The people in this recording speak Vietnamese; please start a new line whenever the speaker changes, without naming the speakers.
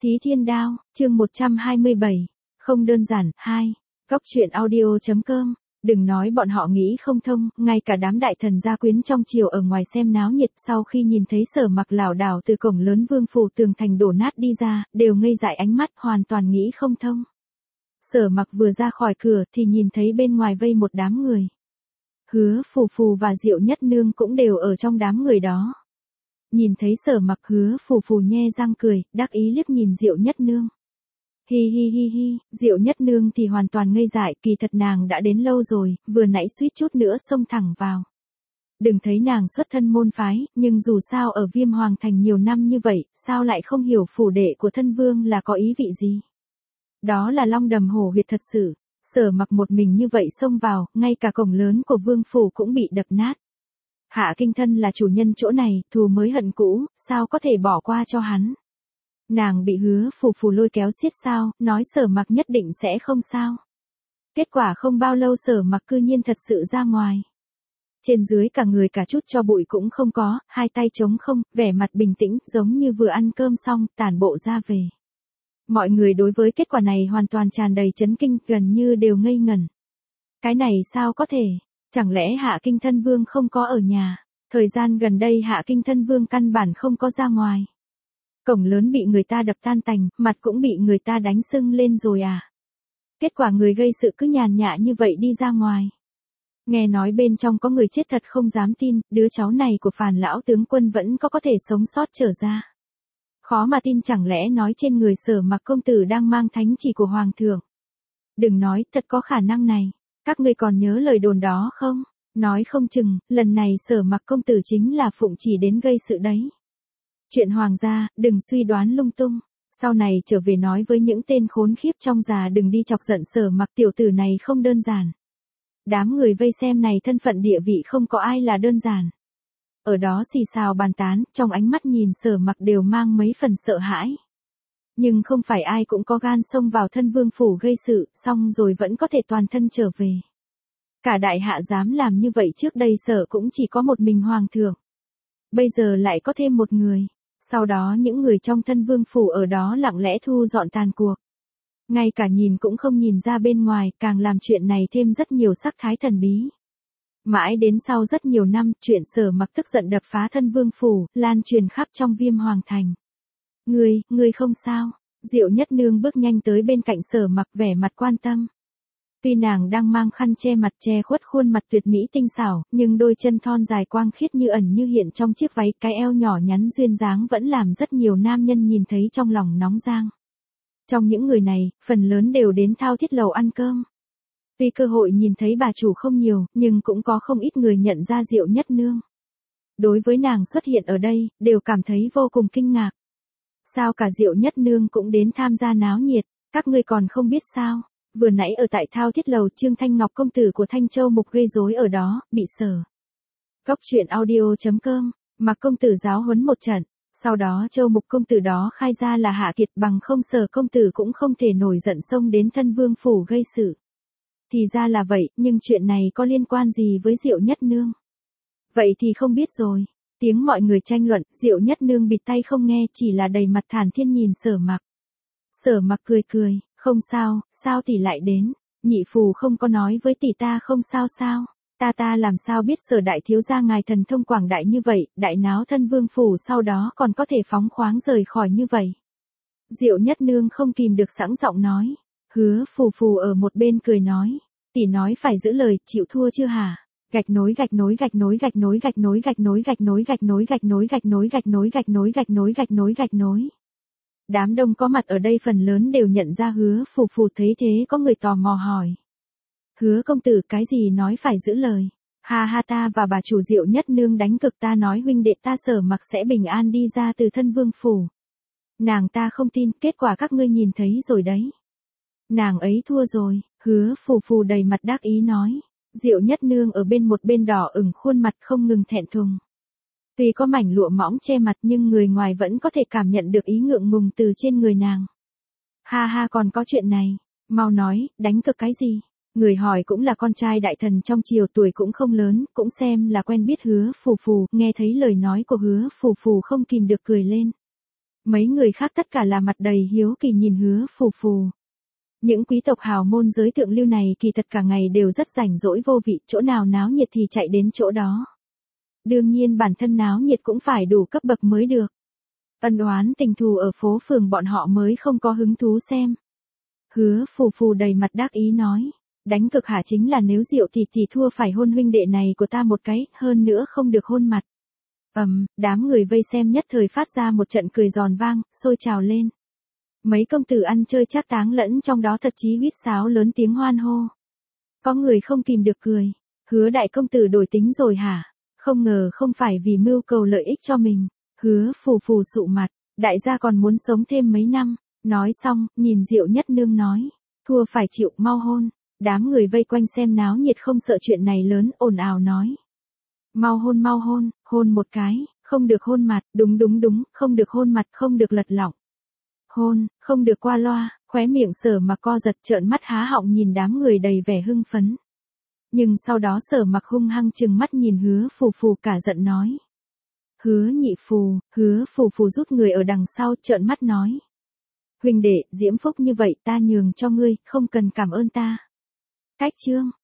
Thí Thiên Đao, chương 127. Không đơn giản, 2. Góc truyện audio.com. Đừng nói bọn họ nghĩ không thông, ngay cả đám đại thần gia quyến trong triều ở ngoài xem náo nhiệt sau khi nhìn thấy Sở Mặc lảo đảo từ cổng lớn vương phủ tường thành đổ nát đi ra, đều ngây dại ánh mắt, hoàn toàn nghĩ không thông. Sở Mặc vừa ra khỏi cửa thì nhìn thấy bên ngoài vây một đám người. Hứa Phù Phù và Diệu Nhất Nương cũng đều ở trong đám người đó. Nhìn thấy Sở Mặc, Hứa Phù Phù nhe răng cười, đắc ý liếc nhìn Diệu Nhất Nương. Hi hi hi hi, Diệu Nhất Nương thì hoàn toàn ngây dại, kỳ thật nàng đã đến lâu rồi, vừa nãy suýt chút nữa xông thẳng vào. Đừng thấy nàng xuất thân môn phái, nhưng dù sao ở Viêm Hoàng Thành nhiều năm như vậy, sao lại không hiểu phủ đệ của thân vương là có ý vị gì? Đó là long đầm hổ huyệt thật sự. Sở Mặc một mình như vậy xông vào, ngay cả cổng lớn của vương phủ cũng bị đập nát. Hạ Kinh Thân là chủ nhân chỗ này, thù mới hận cũ, sao có thể bỏ qua cho hắn? Nàng bị Hứa Phù Phù lôi kéo xiết sao, nói Sở Mặc nhất định sẽ không sao. Kết quả không bao lâu Sở Mặc cư nhiên thật sự ra ngoài. Trên dưới cả người cả chút cho bụi cũng không có, hai tay trống không, vẻ mặt bình tĩnh, giống như vừa ăn cơm xong, tản bộ ra về. Mọi người đối với kết quả này hoàn toàn tràn đầy chấn kinh, gần như đều ngây ngẩn. Cái này sao có thể? Chẳng lẽ Hạ Kinh Thân Vương không có ở nhà? Thời gian gần đây Hạ Kinh Thân Vương căn bản không có ra ngoài. Cổng lớn bị người ta đập tan tành, mặt cũng bị người ta đánh sưng lên rồi à? Kết quả người gây sự cứ nhàn nhã như vậy đi ra ngoài. Nghe nói bên trong có người chết thật không dám tin, đứa cháu này của Phàn lão tướng quân vẫn có thể sống sót trở ra. Khó mà tin, chẳng lẽ nói trên người Sở Mặc công tử đang mang thánh chỉ của Hoàng thượng. Đừng nói, thật có khả năng này. Các ngươi còn nhớ lời đồn đó không? Nói không chừng, lần này Sở Mặc công tử chính là phụng chỉ đến gây sự đấy. Chuyện hoàng gia, đừng suy đoán lung tung. Sau này trở về nói với những tên khốn khiếp trong già đừng đi chọc giận Sở Mặc, tiểu tử này không đơn giản. Đám người vây xem này thân phận địa vị không có ai là đơn giản. Ở đó xì xào bàn tán, trong ánh mắt nhìn Sở Mặc đều mang mấy phần sợ hãi. Nhưng không phải ai cũng có gan xông vào thân vương phủ gây sự, xong rồi vẫn có thể toàn thân trở về. Cả đại hạ dám làm như vậy trước đây sợ cũng chỉ có một mình hoàng thượng. Bây giờ lại có thêm một người. Sau đó những người trong thân vương phủ ở đó lặng lẽ thu dọn tàn cuộc. Ngay cả nhìn cũng không nhìn ra bên ngoài, càng làm chuyện này thêm rất nhiều sắc thái thần bí. Mãi đến sau rất nhiều năm, chuyện Sở Mặc tức giận đập phá thân vương phủ, lan truyền khắp trong Viêm Hoàng Thành. Ngươi không sao? Diệu Nhất Nương bước nhanh tới bên cạnh Sở Mặc, vẻ mặt quan tâm. Tuy nàng đang mang khăn che mặt che khuất khuôn mặt tuyệt mỹ tinh xảo, nhưng đôi chân thon dài quang khiết như ẩn như hiện trong chiếc váy, cái eo nhỏ nhắn duyên dáng vẫn làm rất nhiều nam nhân nhìn thấy trong lòng nóng rang. Trong những người này, phần lớn đều đến Thao Thiết lầu ăn cơm. Tuy cơ hội nhìn thấy bà chủ không nhiều, nhưng cũng có không ít người nhận ra Diệu Nhất Nương. Đối với nàng xuất hiện ở đây, đều cảm thấy vô cùng kinh ngạc. Sao cả Diệu Nhất Nương cũng đến tham gia náo nhiệt, các ngươi còn không biết sao? Vừa nãy ở tại Thao Thiết lầu, Trương Thanh Ngọc công tử của Thanh Châu Mục gây rối ở đó, bị Sở. Góc truyện audio.com, Mặc công tử giáo huấn một trận. Sau đó Châu Mục công tử đó khai ra là hạ kiệt, bằng không Sở công tử cũng không thể nổi giận xông đến thân vương phủ gây sự. Thì ra là vậy, nhưng chuyện này có liên quan gì với Diệu Nhất Nương? Vậy thì không biết rồi. Tiếng mọi người tranh luận, Diệu Nhất Nương bịt tay không nghe, chỉ là đầy mặt thản nhiên nhìn Sở Mặc. Sở Mặc cười cười, không sao, sao tỷ lại đến? Nhị phù không có nói với tỷ ta không sao sao? Ta làm sao biết Sở đại thiếu gia ngài thần thông quảng đại như vậy, đại náo thân vương phủ sau đó còn có thể phóng khoáng rời khỏi như vậy. Diệu Nhất Nương không kìm được sẵn giọng nói. Hứa Phù Phù ở một bên cười nói, tỷ nói phải giữ lời, chịu thua chưa hả? Gạch nối gạch nối gạch nối gạch nối gạch nối gạch nối gạch nối gạch nối gạch nối gạch nối gạch nối gạch nối gạch nối gạch nối gạch nối. Đám đông có mặt ở đây phần lớn đều nhận ra Hứa Phù Phù, thấy thế có người tò mò hỏi. Hứa công tử cái gì nói phải giữ lời? Ha ha, ta và bà chủ Diệu Nhất Nương đánh cực, ta nói huynh đệ ta Sở Mặc sẽ bình an đi ra từ thân vương phủ. Nàng ta không tin, kết quả các ngươi nhìn thấy rồi đấy. Nàng ấy thua rồi, Hứa Phù Phù đầy mặt đắc ý nói. Diệu Nhất Nương ở bên một bên đỏ ửng khuôn mặt không ngừng thẹn thùng. Tuy có mảnh lụa mỏng che mặt nhưng người ngoài vẫn có thể cảm nhận được ý ngượng ngùng từ trên người nàng. Ha ha, còn có chuyện này, mau nói, đánh cực cái gì? Người hỏi cũng là con trai đại thần trong triều, tuổi cũng không lớn, cũng xem là quen biết Hứa Phù Phù, nghe thấy lời nói của Hứa Phù Phù không kìm được cười lên. Mấy người khác tất cả là mặt đầy hiếu kỳ nhìn Hứa Phù Phù. Những quý tộc hào môn giới thượng lưu này kỳ thật cả ngày đều rất rảnh rỗi vô vị, chỗ nào náo nhiệt thì chạy đến chỗ đó. Đương nhiên bản thân náo nhiệt cũng phải đủ cấp bậc mới được. Ân oán tình thù ở phố phường bọn họ mới không có hứng thú xem. Hứa Phù Phù đầy mặt đắc ý nói, đánh cực hả, chính là nếu Diệu tỷ thua phải hôn huynh đệ này của ta một cái, hơn nữa không được hôn mặt. Đám người vây xem nhất thời phát ra một trận cười giòn vang, sôi trào lên. Mấy công tử ăn chơi trác táng lẫn trong đó thật chí huýt sáo lớn tiếng hoan hô. Có người không kìm được cười, Hứa đại công tử đổi tính rồi hả? Không ngờ không phải vì mưu cầu lợi ích cho mình. Hứa Phù Phù sụ mặt, đại gia còn muốn sống thêm mấy năm. Nói xong, nhìn Diệu Nhất Nương nói, thua phải chịu, mau hôn. Đám người vây quanh xem náo nhiệt không sợ chuyện này lớn, ồn ào nói. Mau hôn, hôn một cái, không được hôn mặt, đúng, không được hôn mặt, không được lật lọng. Hôn, không được qua loa, khóe miệng Sở Mặc co giật, trợn mắt há họng nhìn đám người đầy vẻ hưng phấn. Nhưng sau đó Sở Mặc hung hăng trừng mắt nhìn Hứa Phù Phù cả giận nói. Hứa nhị phù, Hứa Phù Phù rút người ở đằng sau, trợn mắt nói. Huynh đệ, diễm phúc như vậy ta nhường cho ngươi, không cần cảm ơn ta. Cách chương.